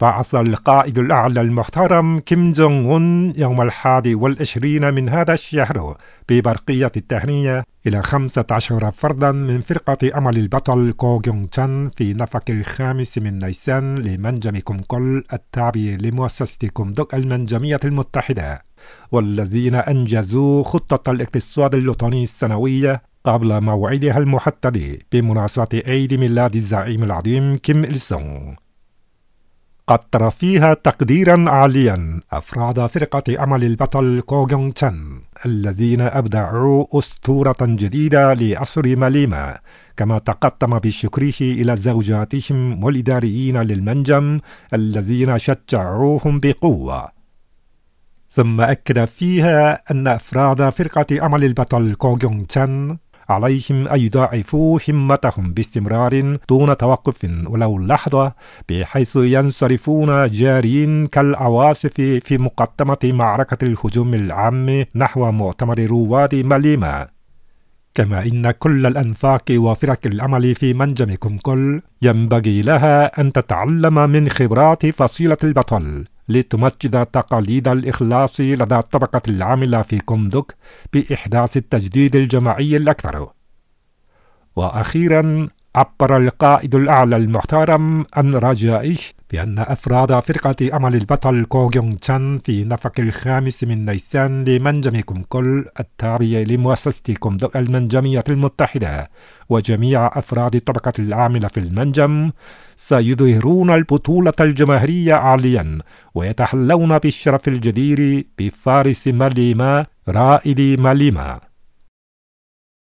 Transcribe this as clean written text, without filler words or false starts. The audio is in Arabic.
بعث القائد الأعلى المحترم كيم جونغ أون يوم 21 من هذا الشهر ببرقية التهنئة إلى 15 فردا من فرقة أمل البطل كو جونغ تشان في نفق 5 من نيسان لمنجم كومكول التابع لمؤسسة كومدوك المنجمية المتحدة، والذين أنجزوا خطة الاقتصاد الوطني السنوية قبل موعدها المحدد بمناسبة عيد ميلاد الزعيم العظيم كيم إل سونغ. قدر فيها تقديرا عاليا أفراد فرقة أمل البطل كو جونغ تشان الذين أبدعوا أسطورة جديدة لعصر ماليما، كما تقدم بشكره إلى زوجاتهم والإداريين للمنجم الذين شجعوهم بقوة. ثم أكد فيها أن أفراد فرقة أمل البطل كو جونغ تشان عليهم أن يضاعفوا همتهم باستمرار دون توقف ولو لحظة، بحيث ينصرفون جارين كالعواصف في مقدمة معركة الهجوم العام نحو مؤتمر رواد ماليما. كما إن كل الأنفاق وفرق العمل في منجم كومكول ينبغي لها أن تتعلم من خبرات فصيلة البطل لتمجد تقاليد الإخلاص لدى الطبقة العاملة في كومدوك بإحداث التجديد الجماعي الأكبر. وأخيرا عبر القائد الأعلى المحترم عن رجائه بأن أفراد فرقة أمل البطل كو جونغ تشان في نفق 5 من نيسان لمنجم كومكول التابع لمؤسسة كومدوك المنجمية المتحدة وجميع أفراد الطبقة العاملة في المنجم سيظهرون البطولة الجماهيرية عاليا ويتحلون بالشرف الجدير بفارس ماليما رائد ماليما.